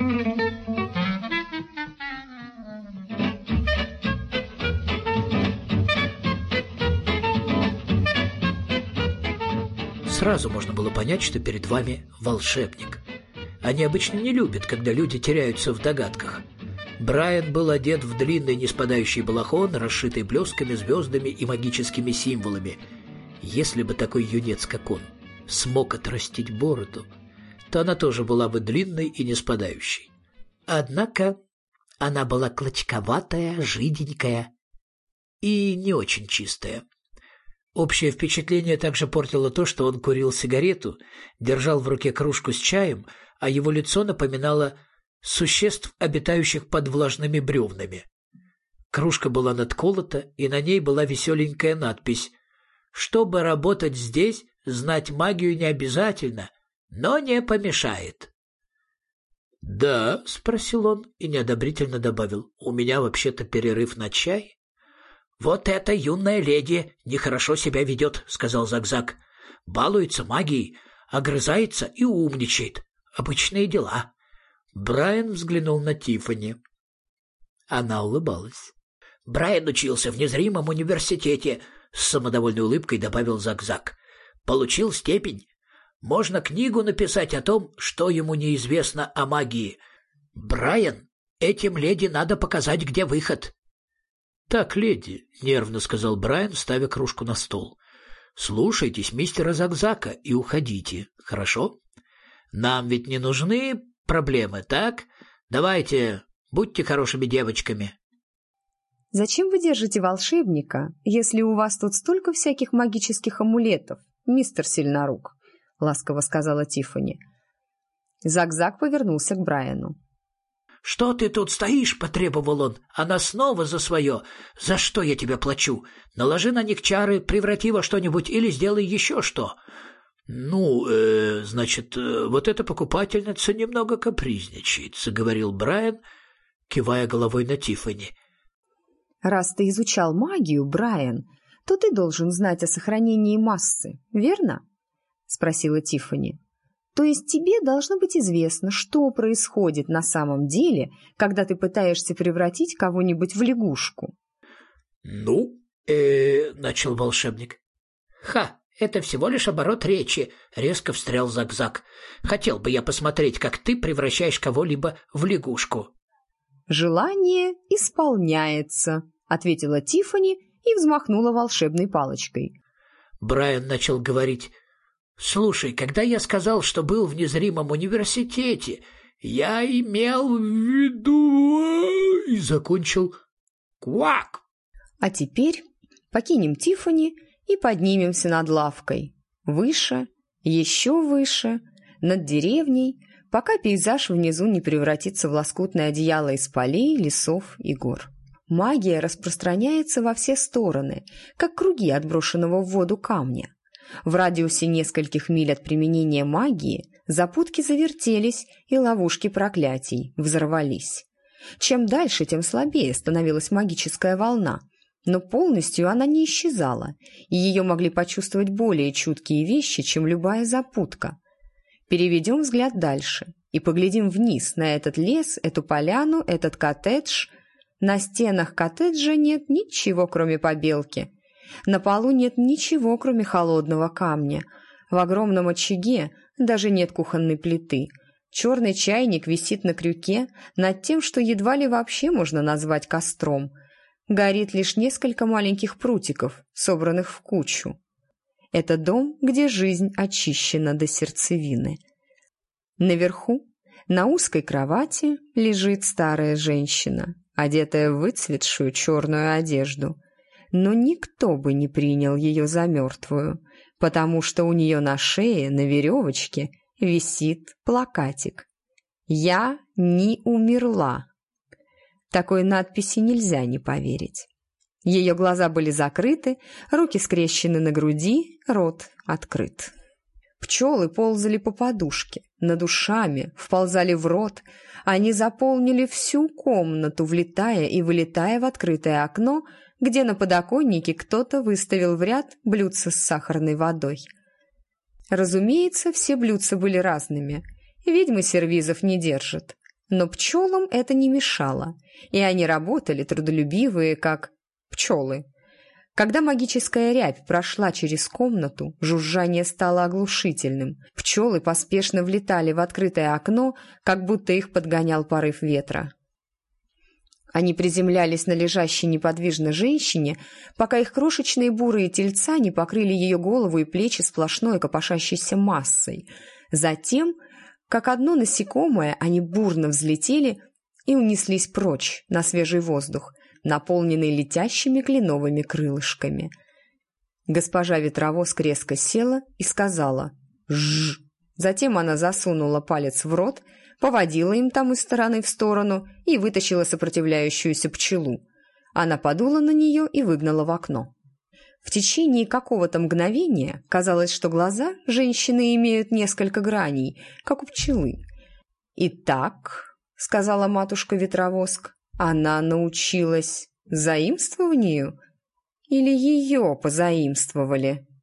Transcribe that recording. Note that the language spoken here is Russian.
Сразу можно было понять, что перед вами волшебник. Они обычно не любят, когда люди теряются в догадках. Брайан был одет в длинный неспадающий балахон, расшитый блесками, звездами и магическими символами. Если бы такой юнец, как он, смог отрастить бороду, то она тоже была бы длинной и неспадающей. Однако она была клочковатая, жиденькая и не очень чистая. Общее впечатление также портило то, что он курил сигарету, держал в руке кружку с чаем, а его лицо напоминало существ, обитающих под влажными бревнами. Кружка была надколота, и на ней была веселенькая надпись: «Чтобы работать здесь, знать магию не обязательно, но не помешает». «Да?» — спросил он и неодобрительно добавил: «У меня вообще-то перерыв на чай». «Вот эта юная леди нехорошо себя ведет», — сказал Зак-Зак. «Балуется магией, огрызается и умничает. Обычные дела». Брайан взглянул на Тиффани. Она улыбалась. «Брайан учился в незримом университете», — с самодовольной улыбкой добавил Зак-Зак. «Получил степень. Можно книгу написать о том, что ему неизвестно о магии. Брайан, этим леди надо показать, где выход». «Так, леди», — нервно сказал Брайан, ставя кружку на стол, — «слушайтесь мистера Зак-Зака и уходите, хорошо? Нам ведь не нужны проблемы, так? Давайте, будьте хорошими девочками». «Зачем вы держите волшебника, если у вас тут столько всяких магических амулетов, мистер Сильнорук?» — ласково сказала Тиффани. Зак-Зак повернулся к Брайану. «Что ты тут стоишь?» — потребовал он. «Она снова за свое. За что я тебе плачу? Наложи на них чары, преврати во что-нибудь или сделай еще что». «Значит, вот эта покупательница немного капризничает», — заговорил Брайан, кивая головой на Тиффани. «Раз ты изучал магию, Брайан, то ты должен знать о сохранении массы, верно?» — спросила Тиффани. «То есть тебе должно быть известно, что происходит на самом деле, когда ты пытаешься превратить кого-нибудь в лягушку». Начал волшебник. Это всего лишь оборот речи», — резко встрял Зак-Зак. «Хотел бы я посмотреть, как ты превращаешь кого-либо в лягушку». «Желание исполняется», — ответила Тиффани и взмахнула волшебной палочкой. Брайан начал говорить: «Слушай, когда я сказал, что был в незримом университете, я имел в виду...» и закончил «квак». «А теперь покинем Тиффани и поднимемся над лавкой. Выше, еще выше, над деревней, пока пейзаж внизу не превратится в лоскутное одеяло из полей, лесов и гор. Магия распространяется во все стороны, как круги отброшенного в воду камня. В радиусе нескольких миль от применения магии запутки завертелись, и ловушки проклятий взорвались. Чем дальше, тем слабее становилась магическая волна, но полностью она не исчезала, и ее могли почувствовать более чуткие вещи, чем любая запутка. Переведем взгляд дальше и поглядим вниз на этот лес, эту поляну, этот коттедж. На стенах коттеджа нет ничего, кроме побелки. На полу нет ничего, кроме холодного камня. В огромном очаге даже нет кухонной плиты. Черный чайник висит на крюке над тем, что едва ли вообще можно назвать костром. Горит лишь несколько маленьких прутиков, собранных в кучу. Это дом, где жизнь очищена до сердцевины. Наверху, на узкой кровати, лежит старая женщина, одетая в выцветшую черную одежду. Но никто бы не принял ее за мертвую, потому что у нее на шее, на веревочке, висит плакатик «Я не умерла». Такой надписи нельзя не поверить. Ее глаза были закрыты, руки скрещены на груди, рот открыт. Пчелы ползали по подушке, над ушами, вползали в рот. Они заполнили всю комнату, влетая и вылетая в открытое окно, где на подоконнике кто-то выставил в ряд блюдца с сахарной водой. Разумеется, все блюдца были разными. Ведьмы сервизов не держат. Но пчелам это не мешало, и они работали трудолюбивые, как пчелы. Когда магическая рябь прошла через комнату, жужжание стало оглушительным. Пчелы поспешно влетали в открытое окно, как будто их подгонял порыв ветра. Они приземлялись на лежащей неподвижно женщине, пока их крошечные бурые тельца не покрыли ее голову и плечи сплошной копошащейся массой. Затем, как одно насекомое, они бурно взлетели и унеслись прочь на свежий воздух, наполненный летящими кленовыми крылышками. Госпожа Ветровоск резко села и сказала «Жжж». Затем она засунула палец в рот, поводила им там из стороны в сторону и вытащила сопротивляющуюся пчелу. Она подула на нее и выгнала в окно. В течение какого-то мгновения казалось, что глаза женщины имеют несколько граней, как у пчелы. «Итак», — сказала матушка Ветровоск, — «она научилась заимствованию или ее позаимствовали?»